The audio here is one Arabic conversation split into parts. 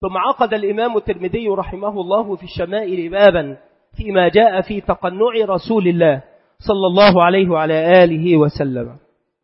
ثم عقد الإمام الترمذي رحمه الله في الشمائل بابا فيما جاء في تقنع رسول الله صلى الله عليه وعلى آله وسلم.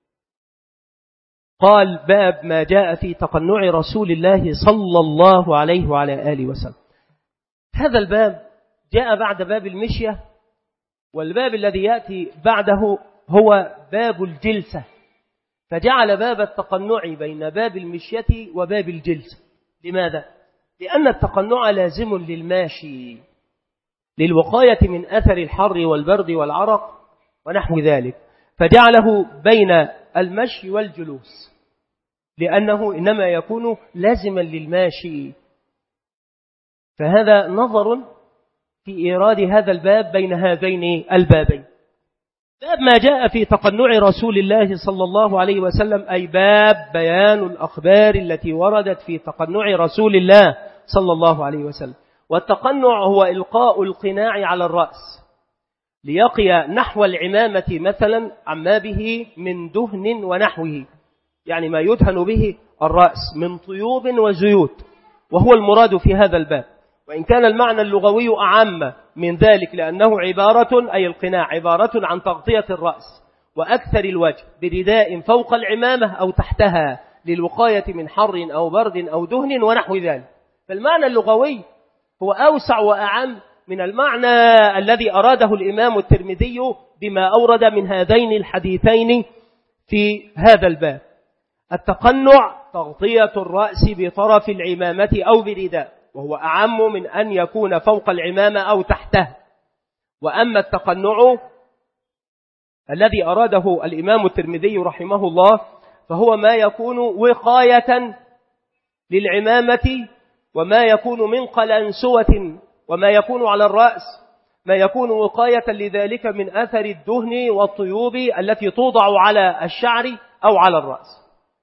قال: باب ما جاء في تقنع رسول الله صلى الله عليه وعلى آله وسلم. هذا الباب جاء بعد باب المشية، والباب الذي يأتي بعده هو باب الجلسة، فجعل باب التقنع بين باب المشية وباب الجلسة. لماذا؟ لأن التقنع لازم للماشي للوقاية من أثر الحر والبرد والعرق ونحو ذلك، فجعله بين المشي والجلوس لأنه إنما يكون لازما للماشي. فهذا نظر في إيراد هذا الباب بين هذين البابين. باب ما جاء في تقنع رسول الله صلى الله عليه وسلم، أي باب بيان الأخبار التي وردت في تقنع رسول الله صلى الله عليه وسلم. والتقنع هو إلقاء القناع على الرأس ليقي نحو العمامة مثلا عما به من دهن ونحوه، يعني ما يدهن به الرأس من طيوب وزيوت، وهو المراد في هذا الباب. وإن كان المعنى اللغوي أعم من ذلك، لأنه عبارة، أي القناع، عبارة عن تغطية الرأس وأكثر الوجه برداء فوق العمامة أو تحتها للوقاية من حر أو برد أو دهن ونحو ذلك. فالمعنى اللغوي هو أوسع وأعم من المعنى الذي أراده الإمام الترمذي بما أورد من هذين الحديثين في هذا الباب. التقنع تغطية الرأس بطرف العمامة أو برداء، وهو أعم من أن يكون فوق العمامة أو تحته. وأما التقنع الذي أراده الإمام الترمذي رحمه الله فهو ما يكون وقاية للعمامة، وما يكون من قلنسوة، وما يكون على الرأس ما يكون وقاية لذلك من أثر الدهن والطيوب التي توضع على الشعر أو على الرأس.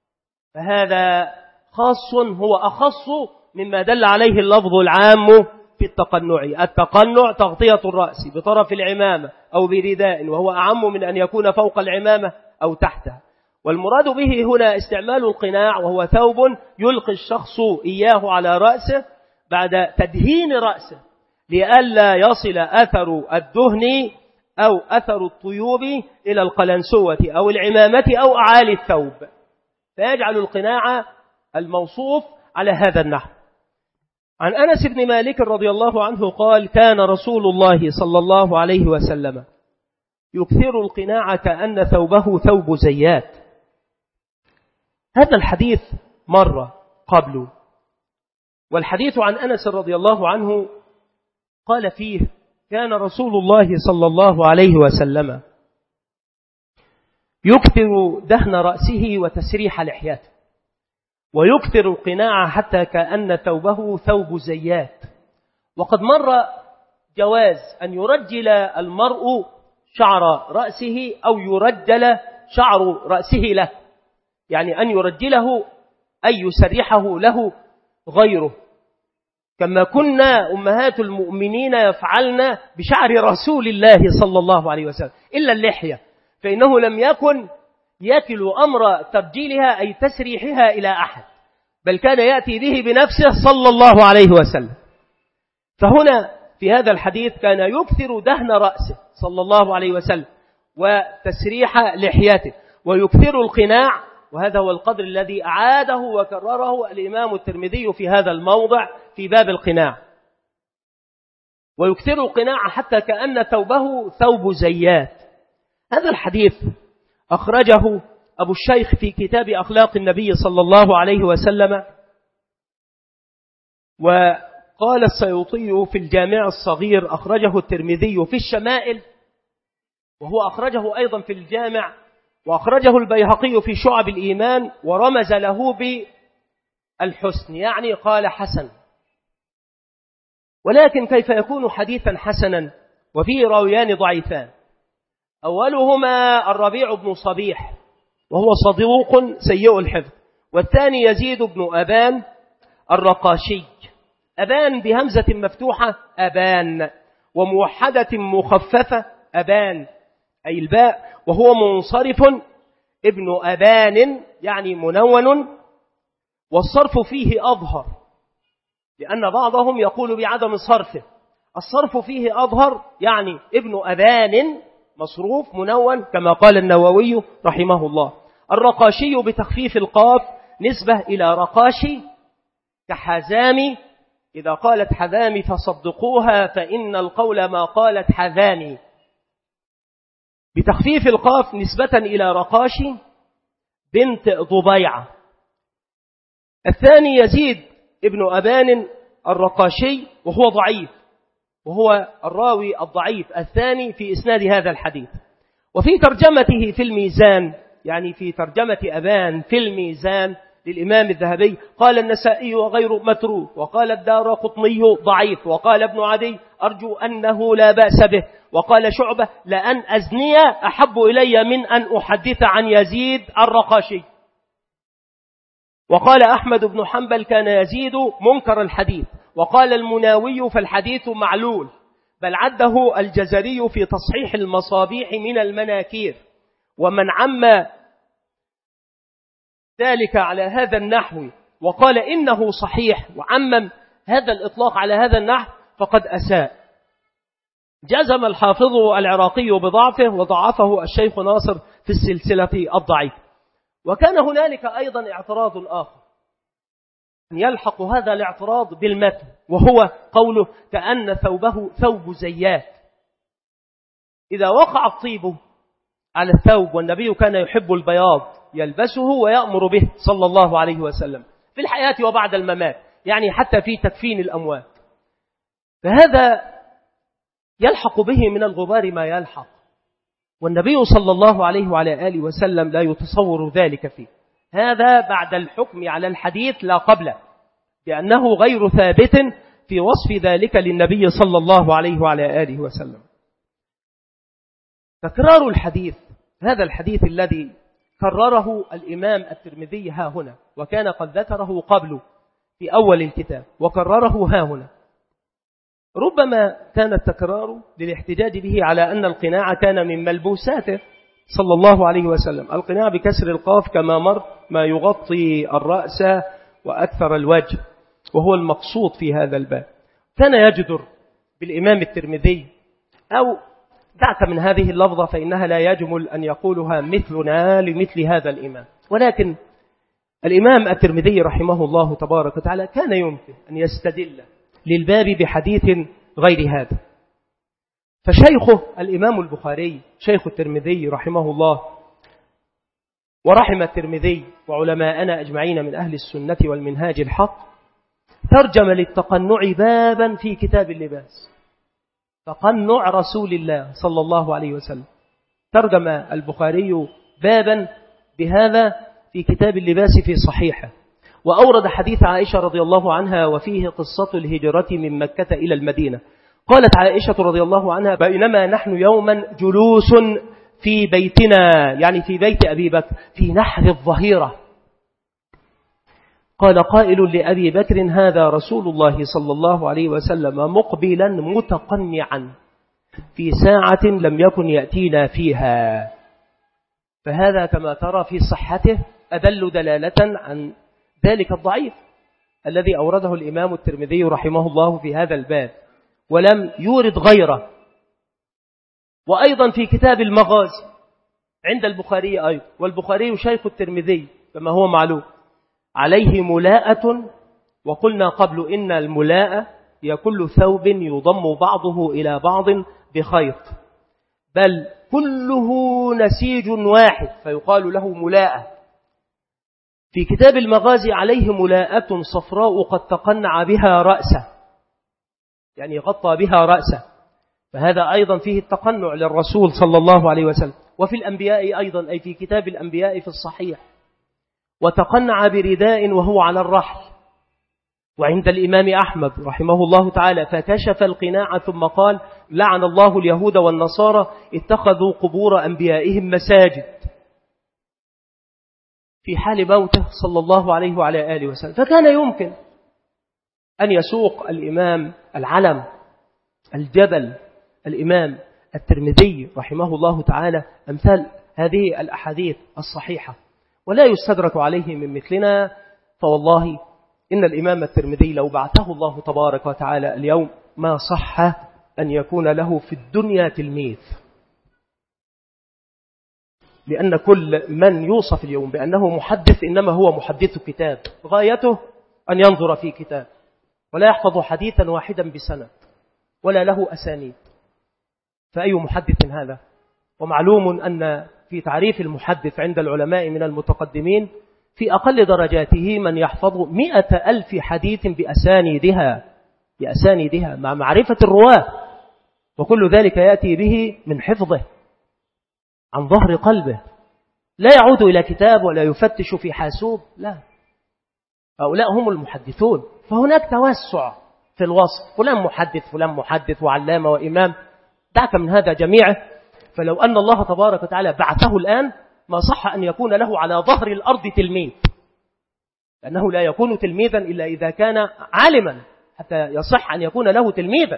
فهذا خاص، هو أخص مما دل عليه اللفظ العام في التقنع. التقنع تغطية الرأس بطرف العمامة أو برداء، وهو أعم من أن يكون فوق العمامة أو تحتها. والمراد به هنا استعمال القناع، وهو ثوب يلقي الشخص إياه على رأسه بعد تدهين رأسه لئلا يصل أثر الدهن أو أثر الطيوب إلى القلنسوة أو العمامة أو أعالي الثوب، فيجعل القناع الموصوف على هذا النحو. عن أنس بن مالك رضي الله عنه قال: كان رسول الله صلى الله عليه وسلم يكثر القناع كأن ثوبه ثوب زيات. هذا الحديث مر قبله، والحديث عن أنس رضي الله عنه قال فيه: كان رسول الله صلى الله عليه وسلم يكثر دهن رأسه وتسريح لحيته، ويكثر القناع حتى كأن ثوبه ثوب زيات. وقد مر جواز أن يرجل المرء شعر رأسه أو يرجل شعر رأسه له، يعني أن يرجله أي يسرحه له غيره، كما كنا أمهات المؤمنين يفعلن بشعر رسول الله صلى الله عليه وسلم، إلا اللحية فإنه لم يكن يكل أمر ترجيلها أي تسريحها إلى أحد، بل كان يأتي به بنفسه صلى الله عليه وسلم. فهنا في هذا الحديث كان يكثر دهن رأسه صلى الله عليه وسلم وتسريح لحيته، ويكثر القناع، وهذا هو القدر الذي أعاده وكرره الإمام الترمذي في هذا الموضع في باب القناع. ويكثر القناع حتى كأن ثوبه ثوب زيات. هذا الحديث أخرجه أبو الشيخ في كتاب أخلاق النبي صلى الله عليه وسلم، وقال السيوطي في الجامع الصغير أخرجه الترمذي في الشمائل، وهو أخرجه أيضا في الجامع، وأخرجه البيهقي في شعب الإيمان، ورمز له بالحسن، يعني قال حسن. ولكن كيف يكون حديثا حسنا وفيه راويان ضعيفان؟ أولهما الربيع بن صبيح وهو صدوق سيء الحفظ، والثاني يزيد بن أبان الرقاشي. أبان بهمزة مفتوحة أبان، وموحدة مخففة أبان أي الباء، وهو منصرف ابن أبان يعني منون، والصرف فيه أظهر لأن بعضهم يقول بعدم صرفه. الصرف فيه أظهر، يعني ابن أبان مصروف منون كما قال النووي رحمه الله. الرقاشي بتخفيف القاف نسبة إلى رقاشي كحزامي، إذا قالت حذامي فصدقوها فإن القول ما قالت حذامي. بتخفيف القاف نسبة إلى رقاشي بنت ضبيعة. الثاني يزيد ابن أبان الرقاشي وهو ضعيف، وهو الراوي الضعيف الثاني في إسناد هذا الحديث. وفي ترجمته في الميزان، يعني في ترجمة أبان في الميزان للإمام الذهبي، قال النسائي وغير متروك، وقال الدارقطني ضعيف، وقال ابن عدي أرجو أنه لا بأس به، وقال شعبة لأن أزني أحب إلي من أن أحدث عن يزيد الرقاشي. وقال أحمد بن حنبل كان يزيد منكر الحديث، وقال المناوي فالحديث معلول، بل عده الجزري في تصحيح المصابيح من المناكير. ومن عم ذلك على هذا النحو وقال إنه صحيح وعمم هذا الإطلاق على هذا النحو فقد أساء. جزم الحافظ العراقي بضعفه، وضعفه الشيخ ناصر في السلسلة الضعيف. وكان هنالك أيضا اعتراض آخر يلحق هذا الاعتراض بالمتن، وهو قوله كأن ثوبه ثوب زيات. إذا وقع الطيب على الثوب، والنبي كان يحب البياض يلبسه ويأمر به صلى الله عليه وسلم في الحياة وبعد الممات، يعني حتى في تكفين الأموات، فهذا يلحق به من الغبار ما يلحق، والنبي صلى الله عليه وعلى آله وسلم لا يتصور ذلك فيه. هذا بعد الحكم على الحديث لا قبله، لأنه غير ثابت في وصف ذلك للنبي صلى الله عليه وعلى آله وسلم. تكرار الحديث، هذا الحديث الذي كرره الإمام الترمذي ها هنا، وكان قد ذكره قبله في أول الكتاب وكرره ها هنا، ربما كان التكرار للاحتجاج به على أن القناع كان من ملبوساته صلى الله عليه وسلم. القناع بكسر القاف كما مر ما يغطي الرأس وأكثر الوجه، وهو المقصود في هذا الباب. كان يجدر بالإمام الترمذي، أو دعك من هذه اللفظة فإنها لا يجمل أن يقولها مثلنا لمثل هذا الإمام، ولكن الإمام الترمذي رحمه الله تبارك وتعالى كان يمكن أن يستدل للباب بحديث غير هذا. فشيخه الإمام البخاري شيخ الترمذي رحمه الله ورحم الترمذي وعلماءنا أجمعين من أهل السنة والمنهاج الحق، ترجم للتقنع بابا في كتاب اللباس، تقنع رسول الله صلى الله عليه وسلم. ترجم البخاري بابا بهذا في كتاب اللباس في صحيحه، وأورد حديث عائشة رضي الله عنها وفيه قصة الهجرة من مكة إلى المدينة. قالت عائشة رضي الله عنها بينما نحن يوما جلوس في بيتنا، يعني في بيت أبي بكر، في نحر الظهيرة، قال قائل لأبي بكر هذا رسول الله صلى الله عليه وسلم مقبلا متقنعا في ساعة لم يكن يأتينا فيها. فهذا كما ترى في صحته أدل دلالة عن ذلك الضعيف الذي أورده الإمام الترمذي رحمه الله في هذا الباب، ولم يورد غيره. وأيضا في كتاب المغازي عند البخاري أيضا، والبخاري شيخ الترمذي كما هو معلوم، عليه ملاءة، وقلنا قبل إن الملاءة هي كل ثوب يضم بعضه إلى بعض بخيط، بل كله نسيج واحد فيقال له ملاءة. في كتاب المغازي عليه ملاءة صفراء قد تقنع بها رأسه، يعني غطى بها رأسه، فهذا أيضا فيه التقنع للرسول صلى الله عليه وسلم. وفي الأنبياء أيضا، أي في كتاب الأنبياء في الصحيح، وتقنع برداء وهو على الرحل. وعند الإمام أحمد رحمه الله تعالى فكشف القناع ثم قال لعن الله اليهود والنصارى اتخذوا قبور أنبيائهم مساجد، في حال موته صلى الله عليه وعلى آله وسلم. فكان يمكن أن يسوق الإمام العلم الجبل الإمام الترمذي رحمه الله تعالى أمثال هذه الأحاديث الصحيحة، ولا يستدرك عليه من مثلنا، فوالله إن الإمام الترمذي لو بعثه الله تبارك وتعالى اليوم ما صح أن يكون له في الدنيا تلميذ، لأن كل من يوصف اليوم بأنه محدث إنما هو محدث كتاب، غايته أن ينظر في كتاب ولا يحفظ حديثا واحدا بسند ولا له أسانيد، فأي محدث هذا؟ ومعلوم أن في تعريف المحدث عند العلماء من المتقدمين في أقل درجاته من يحفظ 100,000 حديث بأسانيدها مع معرفة الرواة، وكل ذلك يأتي به من حفظه عن ظهر قلبه، لا يعود إلى كتاب ولا يفتش في حاسوب، لا، هؤلاء هم المحدثون. فهناك توسع في الوصف، فلان محدث وعلامة وإمام، دعك من هذا جميعه. فلو أن الله تبارك وتعالى بعثه الآن ما صح أن يكون له على ظهر الأرض تلميذ، لأنه لا يكون تلميذا إلا إذا كان عالما حتى يصح أن يكون له تلميذا،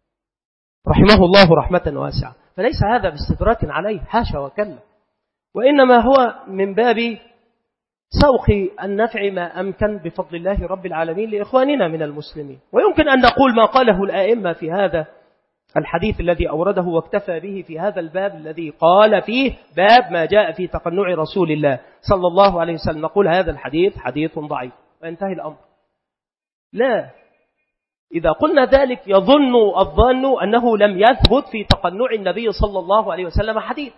رحمه الله رحمة واسعة. فليس هذا باستدراك عليه، حاشا وكلا، وإنما هو من باب سوق النفع ما أمكن بفضل الله رب العالمين لإخواننا من المسلمين. ويمكن أن نقول ما قاله الآئمة في هذا الحديث الذي أورده واكتفى به في هذا الباب الذي قال فيه باب ما جاء في تقنع رسول الله صلى الله عليه وسلم، نقول هذا الحديث حديث ضعيف وينتهي الأمر. لا، إذا قلنا ذلك يظن الظن أنه لم يثبت في تقنع النبي صلى الله عليه وسلم حديث،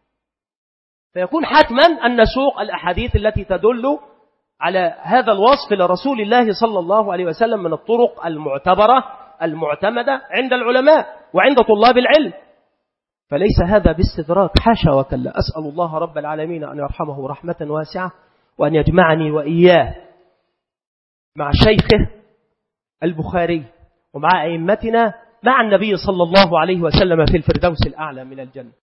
فيكون حتما أن نسوق الأحاديث التي تدل على هذا الوصف لرسول الله صلى الله عليه وسلم من الطرق المعتبرة المعتمدة عند العلماء وعند طلاب العلم، فليس هذا باستدراك، حاشا وكلا. أسأل الله رب العالمين أن يرحمه رحمة واسعة، وأن يجمعني وإياه مع شيخه البخاري ومع أئمتنا مع النبي صلى الله عليه وسلم في الفردوس الأعلى من الجنة.